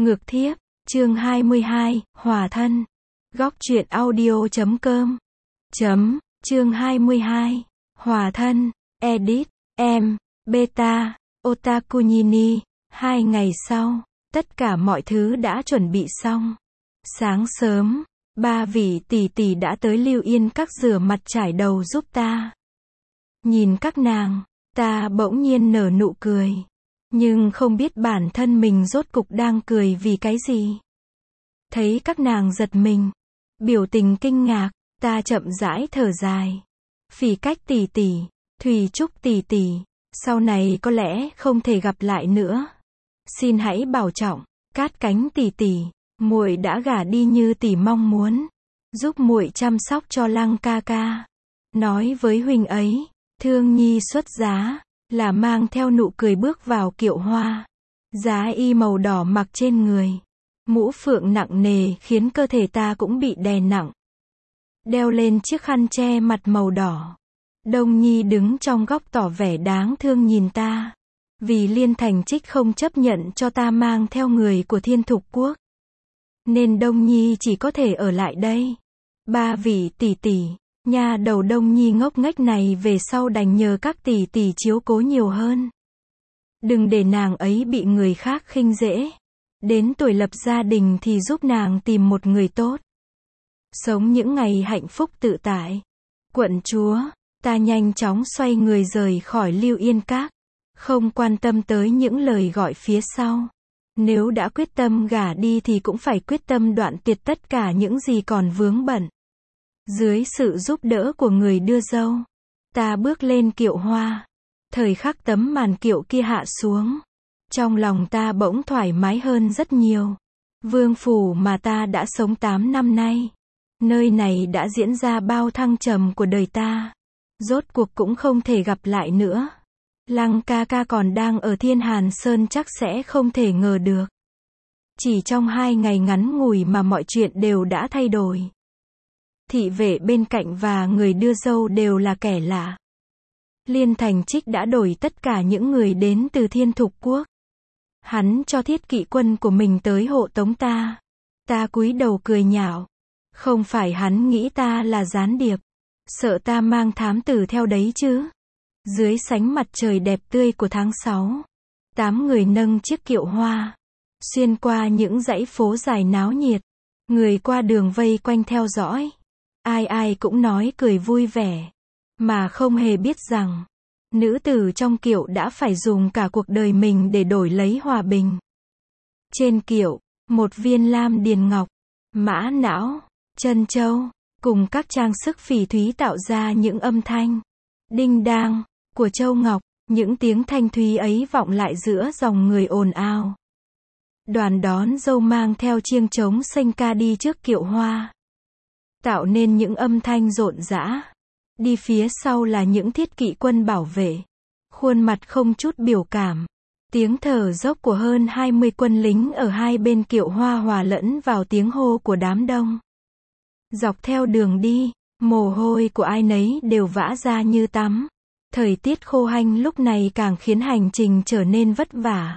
Ngược thiếp, chương 22, Hòa thân. Góc truyện audio.com. Chương 22, Hòa thân, edit, em, beta, otakunyini. 2 ngày sau, tất cả mọi thứ đã chuẩn bị xong. Sáng sớm, 3 vị tỷ tỷ đã tới Lưu Yên Các rửa mặt trải đầu giúp ta. Nhìn các nàng, ta bỗng nhiên nở nụ cười. Nhưng không biết bản thân mình rốt cục đang cười vì cái gì. Thấy các nàng giật mình, biểu tình kinh ngạc, ta chậm rãi thở dài. Phỉ Cách tỷ tỷ, Thùy Trúc tỷ tỷ, sau này có lẽ không thể gặp lại nữa. Xin hãy bảo trọng. Cát Cánh tỷ tỷ, muội đã gả đi như tỷ mong muốn, giúp muội chăm sóc cho Lăng ca ca. Nói với huynh ấy, Thương Nhi xuất giá là mang theo nụ cười bước vào kiệu hoa. Giá y màu đỏ mặc trên người, mũ phượng nặng nề khiến cơ thể ta cũng bị đè nặng. Đeo lên chiếc khăn che mặt màu đỏ. Đông Nhi đứng trong góc tỏ vẻ đáng thương nhìn ta. Vì Liên Thành Trích không chấp nhận cho ta mang theo người của Thiên Thục Quốc, nên Đông Nhi chỉ có thể ở lại đây. 3 vị tỷ tỷ, nha đầu Đông Nhi ngốc nghếch này về sau đành nhờ các tỷ tỷ chiếu cố nhiều hơn. Đừng để nàng ấy bị người khác khinh dễ. Đến tuổi lập gia đình thì giúp nàng tìm một người tốt. Sống những ngày hạnh phúc tự tại. Quận chúa, ta nhanh chóng xoay người rời khỏi Lưu Yên Các. Không quan tâm tới những lời gọi phía sau. Nếu đã quyết tâm gả đi thì cũng phải quyết tâm đoạn tuyệt tất cả những gì còn vướng bận. Dưới sự giúp đỡ của người đưa dâu, ta bước lên kiệu hoa. Thời khắc tấm màn kiệu kia hạ xuống, trong lòng ta bỗng thoải mái hơn rất nhiều. Vương phủ mà ta đã sống 8 năm nay, nơi này đã diễn ra bao thăng trầm của đời ta, rốt cuộc cũng không thể gặp lại nữa. Lăng ca ca còn đang ở Thiên Hàn Sơn chắc sẽ không thể ngờ được. Chỉ trong 2 ngày ngắn ngủi mà mọi chuyện đều đã thay đổi. Thị vệ bên cạnh và người đưa dâu đều là kẻ lạ. Liên Thành Trích đã đổi tất cả những người đến từ Thiên Thục Quốc. Hắn cho thiết kỵ quân của mình tới hộ tống ta. Ta cúi đầu cười nhạo. Không phải hắn nghĩ ta là gián điệp, sợ ta mang thám tử theo đấy chứ. Dưới sánh mặt trời đẹp tươi của tháng 6, 8 người nâng chiếc kiệu hoa, xuyên qua những dãy phố dài náo nhiệt. Người qua đường vây quanh theo dõi. Ai ai cũng nói cười vui vẻ, mà không hề biết rằng, nữ tử trong kiệu đã phải dùng cả cuộc đời mình để đổi lấy hòa bình. Trên kiệu, một viên lam điền ngọc, mã não, trân châu, cùng các trang sức phỉ thúy tạo ra những âm thanh đinh đang của châu ngọc. Những tiếng thanh thúy ấy vọng lại giữa dòng người ồn ào. Đoàn đón dâu mang theo chiêng trống sênh ca đi trước kiệu hoa, tạo nên những âm thanh rộn rã. Đi phía sau là những thiết kỵ quân bảo vệ, khuôn mặt không chút biểu cảm. Tiếng thở dốc của hơn 20 quân lính ở hai bên kiệu hoa hòa lẫn vào tiếng hô của đám đông. Dọc theo đường đi, mồ hôi của ai nấy đều vã ra như tắm. Thời tiết khô hanh lúc này càng khiến hành trình trở nên vất vả.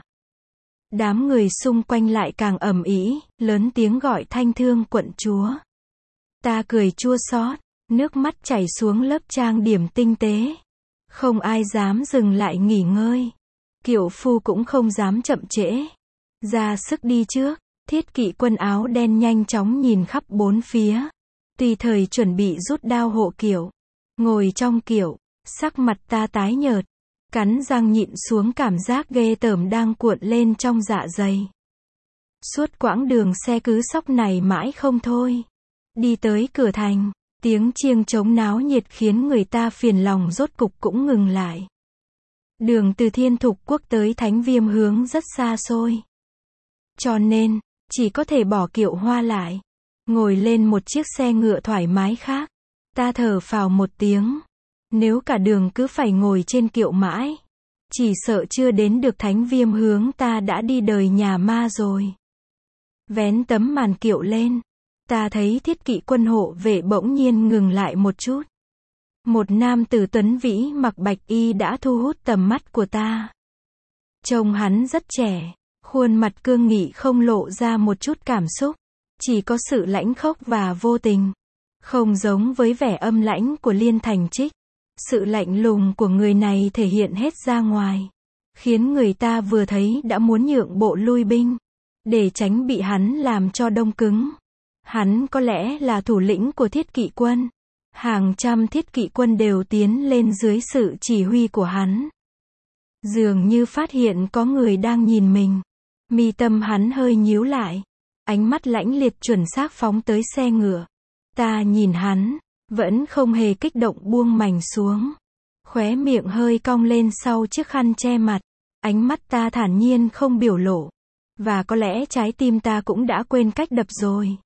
Đám người xung quanh lại càng ầm ĩ, lớn tiếng gọi thanh Thương quận chúa. Ta cười chua xót, nước mắt chảy xuống lớp trang điểm tinh tế. Không ai dám dừng lại nghỉ ngơi. Kiệu phu cũng không dám chậm trễ, ra sức đi trước. Thiết kỵ quân áo đen nhanh chóng nhìn khắp bốn phía, tùy thời chuẩn bị rút đao hộ kiệu. Ngồi trong kiệu, sắc mặt ta tái nhợt, cắn răng nhịn xuống cảm giác ghê tởm đang cuộn lên trong dạ dày. Suốt quãng đường xe cứ sóc này mãi không thôi. Đi tới cửa thành, tiếng chiêng trống náo nhiệt khiến người ta phiền lòng rốt cục cũng ngừng lại. Đường từ Thiên Thục Quốc tới Thánh Viêm hướng rất xa xôi, cho nên chỉ có thể bỏ kiệu hoa lại, ngồi lên một chiếc xe ngựa thoải mái khác. Ta thở phào một tiếng. Nếu cả đường cứ phải ngồi trên kiệu mãi, chỉ sợ chưa đến được Thánh Viêm hướng ta đã đi đời nhà ma rồi. Vén tấm màn kiệu lên, ta thấy thiết kỵ quân hộ vệ bỗng nhiên ngừng lại một chút. Một nam tử tuấn vĩ mặc bạch y đã thu hút tầm mắt của ta. Trông hắn rất trẻ, Khuôn mặt cương nghị không lộ ra một chút cảm xúc, chỉ có sự lãnh khốc và vô tình. Không giống với vẻ âm lãnh của Liên Thành Trích. Sự lạnh lùng của người này thể hiện hết ra ngoài, khiến người ta vừa thấy đã muốn nhượng bộ lui binh, để tránh bị hắn làm cho đông cứng. Hắn có lẽ là thủ lĩnh của thiết kỵ quân. Hàng trăm thiết kỵ quân đều tiến lên dưới sự chỉ huy của hắn. Dường như phát hiện có người đang nhìn mình. Mi tâm hắn hơi nhíu lại. Ánh mắt lãnh liệt chuẩn xác phóng tới xe ngựa. Ta nhìn hắn, vẫn không hề kích động buông mảnh xuống. Khóe miệng hơi cong lên sau chiếc khăn che mặt. Ánh mắt ta thản nhiên không biểu lộ. Và có lẽ trái tim ta cũng đã quên cách đập rồi.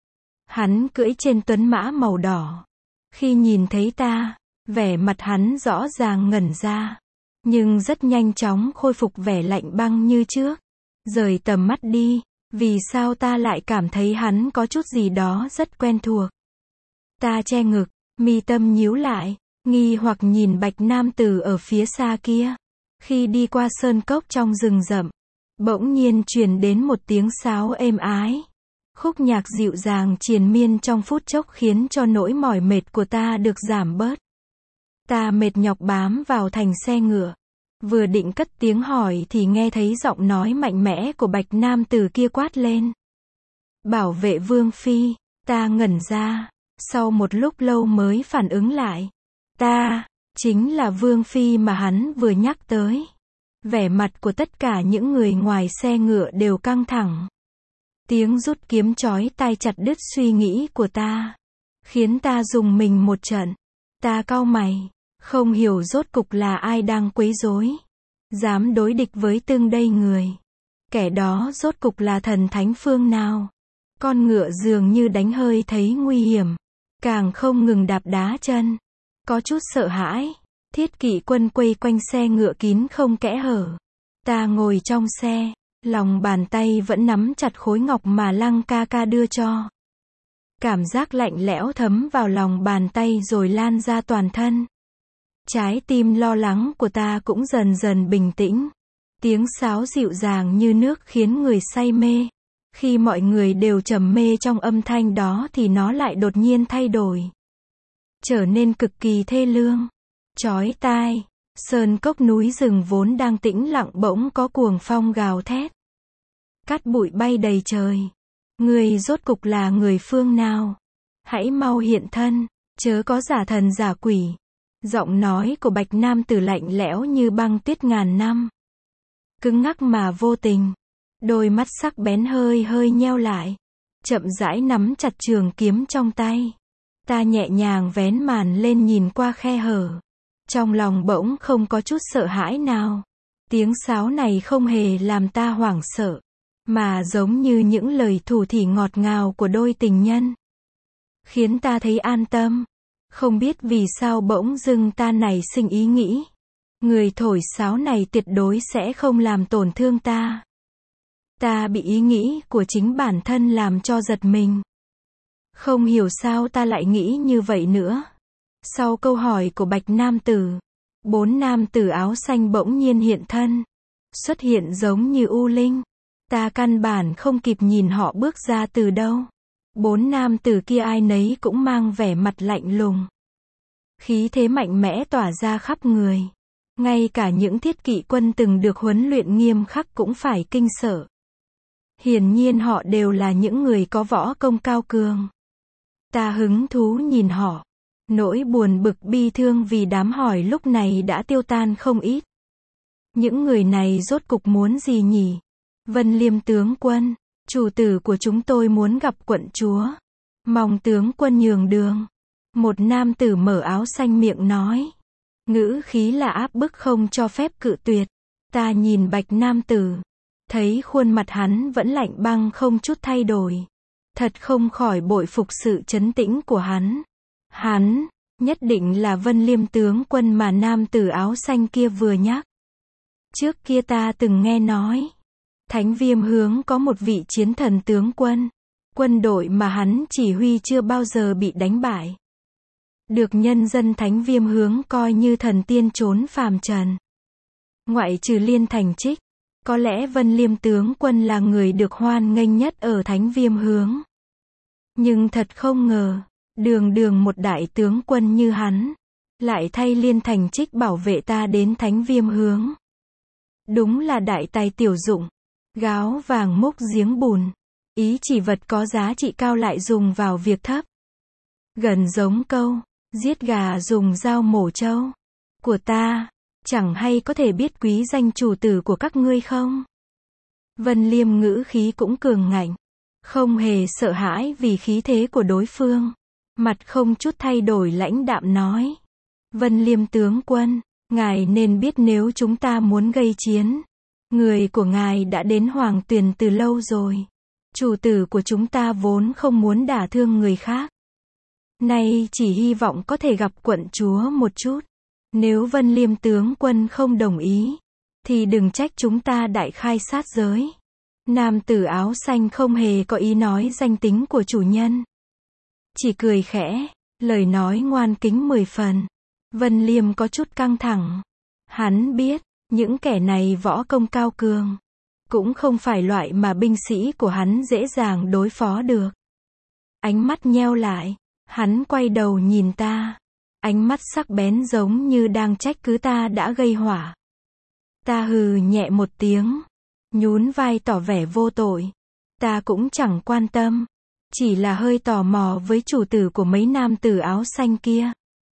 Hắn cưỡi trên tuấn mã màu đỏ. Khi nhìn thấy ta, vẻ mặt hắn rõ ràng ngẩn ra. Nhưng rất nhanh chóng khôi phục vẻ lạnh băng như trước. Rời tầm mắt đi, vì sao ta lại cảm thấy hắn có chút gì đó rất quen thuộc. Ta che ngực, mi tâm nhíu lại, nghi hoặc nhìn Bạch nam tử ở phía xa kia. Khi đi qua sơn cốc trong rừng rậm, bỗng nhiên truyền đến một tiếng sáo êm ái. Khúc nhạc dịu dàng triền miên trong phút chốc khiến cho nỗi mỏi mệt của ta được giảm bớt. Ta mệt nhọc bám vào thành xe ngựa. Vừa định cất tiếng hỏi thì nghe thấy giọng nói mạnh mẽ của Bạch nam tử kia quát lên. Bảo vệ Vương Phi. Ta ngẩn ra. Sau một lúc lâu mới phản ứng lại. Ta, chính là Vương Phi mà hắn vừa nhắc tới. Vẻ mặt của tất cả những người ngoài xe ngựa đều căng thẳng. Tiếng rút kiếm chói tai chặt đứt suy nghĩ của ta. Khiến ta rùng mình một trận. Ta cau mày. Không hiểu rốt cục là ai đang quấy rối. Dám đối địch với tương đây người. Kẻ đó rốt cục là thần thánh phương nào. Con ngựa dường như đánh hơi thấy nguy hiểm. Càng không ngừng đạp đá chân. Có chút sợ hãi. Thiết kỵ quân quây quanh xe ngựa kín không kẽ hở. Ta ngồi trong xe. Lòng bàn tay vẫn nắm chặt khối ngọc mà Lăng ca ca đưa cho. Cảm giác lạnh lẽo thấm vào lòng bàn tay rồi lan ra toàn thân. Trái tim lo lắng của ta cũng dần dần bình tĩnh. Tiếng sáo dịu dàng như nước khiến người say mê. Khi mọi người đều trầm mê trong âm thanh đó thì nó lại đột nhiên thay đổi. Trở nên cực kỳ thê lương. Chói tai. Sơn cốc núi rừng vốn đang tĩnh lặng bỗng có cuồng phong gào thét. Cát bụi bay đầy trời. Người rốt cục là người phương nào? Hãy mau hiện thân, chớ có giả thần giả quỷ. Giọng nói của Bạch nam tử lạnh lẽo như băng tuyết ngàn năm. Cứng ngắc mà vô tình. Đôi mắt sắc bén hơi hơi nheo lại. Chậm rãi nắm chặt trường kiếm trong tay. Ta nhẹ nhàng vén màn lên nhìn qua khe hở. Trong lòng bỗng không có chút sợ hãi nào. Tiếng sáo này không hề làm ta hoảng sợ. Mà giống như những lời thủ thỉ ngọt ngào của đôi tình nhân. Khiến ta thấy an tâm. Không biết vì sao bỗng dưng ta nảy sinh ý nghĩ. Người thổi sáo này tuyệt đối sẽ không làm tổn thương ta. Ta bị ý nghĩ của chính bản thân làm cho giật mình. Không hiểu sao ta lại nghĩ như vậy nữa. Sau câu hỏi của Bạch nam tử, 4 nam tử áo xanh bỗng nhiên hiện thân. Xuất hiện giống như u linh. Ta căn bản không kịp nhìn họ bước ra từ đâu. 4 nam tử kia ai nấy cũng mang vẻ mặt lạnh lùng. Khí thế mạnh mẽ tỏa ra khắp người. Ngay cả những thiết kỵ quân từng được huấn luyện nghiêm khắc cũng phải kinh sợ. Hiển nhiên họ đều là những người có võ công cao cường. Ta hứng thú nhìn họ. Nỗi buồn bực bi thương vì đám hỏi lúc này đã tiêu tan không ít. Những người này rốt cục muốn gì nhỉ? Vân Liêm tướng quân, chủ tử của chúng tôi muốn gặp quận chúa. Mong tướng quân nhường đường. Một nam tử mở áo xanh miệng nói. Ngữ khí là áp bức không cho phép cự tuyệt. Ta nhìn Bạch nam tử. Thấy khuôn mặt hắn vẫn lạnh băng không chút thay đổi. Thật không khỏi bội phục sự trấn tĩnh của hắn. Hắn, nhất định là Vân Liêm tướng quân mà nam tử áo xanh kia vừa nhắc. Trước kia ta từng nghe nói. Thánh Viêm Hướng có một vị chiến thần tướng quân. Quân đội mà hắn chỉ huy chưa bao giờ bị đánh bại. Được nhân dân Thánh Viêm Hướng coi như thần tiên trốn phàm trần. Ngoại trừ Liên Thành Trích, Có lẽ Vân Liêm tướng quân là người được hoan nghênh nhất ở Thánh Viêm hướng. Nhưng thật không ngờ, đường đường một đại tướng quân như hắn, lại thay Liên Thành Trích bảo vệ ta đến Thánh Viêm hướng. Đúng là đại tài tiểu dụng, gáo vàng múc giếng bùn, ý chỉ vật có giá trị cao lại dùng vào việc thấp. Gần giống câu, giết gà dùng dao mổ trâu của ta, chẳng hay có thể biết quý danh chủ tử của các ngươi không? Vân Liêm ngữ khí cũng cường ngạnh, không hề sợ hãi vì khí thế của đối phương, mặt không chút thay đổi lãnh đạm nói. Vân Liêm tướng quân, ngài nên biết nếu chúng ta muốn gây chiến, người của ngài đã đến Hoàng Tuyền từ lâu rồi. Chủ tử của chúng ta vốn không muốn đả thương người khác. Nay chỉ hy vọng có thể gặp quận chúa một chút. Nếu Vân Liêm tướng quân không đồng ý, thì đừng trách chúng ta đại khai sát giới. Nam tử áo xanh không hề có ý nói danh tính của chủ nhân. Chỉ cười khẽ, lời nói ngoan kính 10 phần. Vân Liêm có chút căng thẳng. Hắn biết, những kẻ này võ công cao cường, cũng không phải loại mà binh sĩ của hắn dễ dàng đối phó được. Ánh mắt nheo lại, hắn quay đầu nhìn ta. Ánh mắt sắc bén giống như đang trách cứ ta đã gây họa. Ta hừ nhẹ một tiếng, nhún vai tỏ vẻ vô tội. Ta cũng chẳng quan tâm, chỉ là hơi tò mò với chủ tử của mấy nam tử áo xanh kia.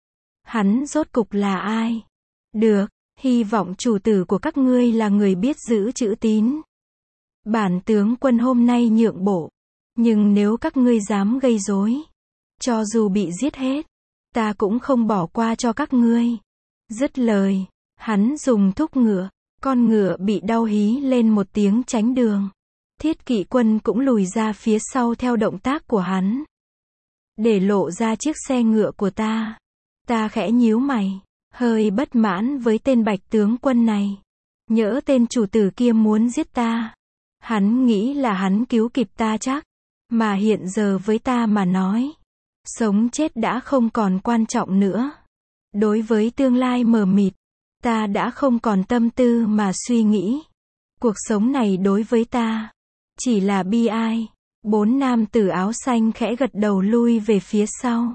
Hắn rốt cục là ai? Được, hy vọng chủ tử của các ngươi là người biết giữ chữ tín. Bản tướng quân hôm nay nhượng bộ, nhưng nếu các ngươi dám gây rối, cho dù bị giết hết, ta cũng không bỏ qua cho các ngươi. Dứt lời, hắn dùng thúc ngựa, con ngựa bị đau hí lên một tiếng tránh đường. Thiết kỵ quân cũng lùi ra phía sau theo động tác của hắn, để lộ ra chiếc xe ngựa của ta. Ta khẽ nhíu mày, hơi bất mãn với tên Bạch tướng quân này. Nhỡ tên chủ tử kia muốn giết ta, hắn nghĩ là hắn cứu kịp ta chắc. Mà hiện giờ với ta mà nói, sống chết đã không còn quan trọng nữa. Đối với tương lai mờ mịt, ta đã không còn tâm tư mà suy nghĩ. Cuộc sống này đối với ta chỉ là bi ai. 4 nam tử áo xanh khẽ gật đầu lui về phía sau,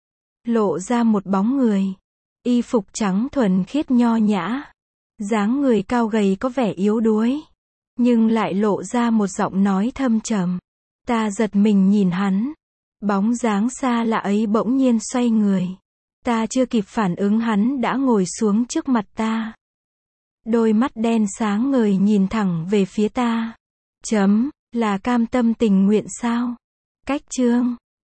lộ ra một bóng người, y phục trắng thuần khiết nho nhã, dáng người cao gầy có vẻ yếu đuối, nhưng lại lộ ra một giọng nói thâm trầm. Ta giật mình nhìn hắn, bóng dáng xa lạ ấy bỗng nhiên xoay người. Ta chưa kịp phản ứng hắn đã ngồi xuống trước mặt ta. Đôi mắt đen sáng ngời nhìn thẳng về phía ta. Là cam tâm tình nguyện sao? Cách chương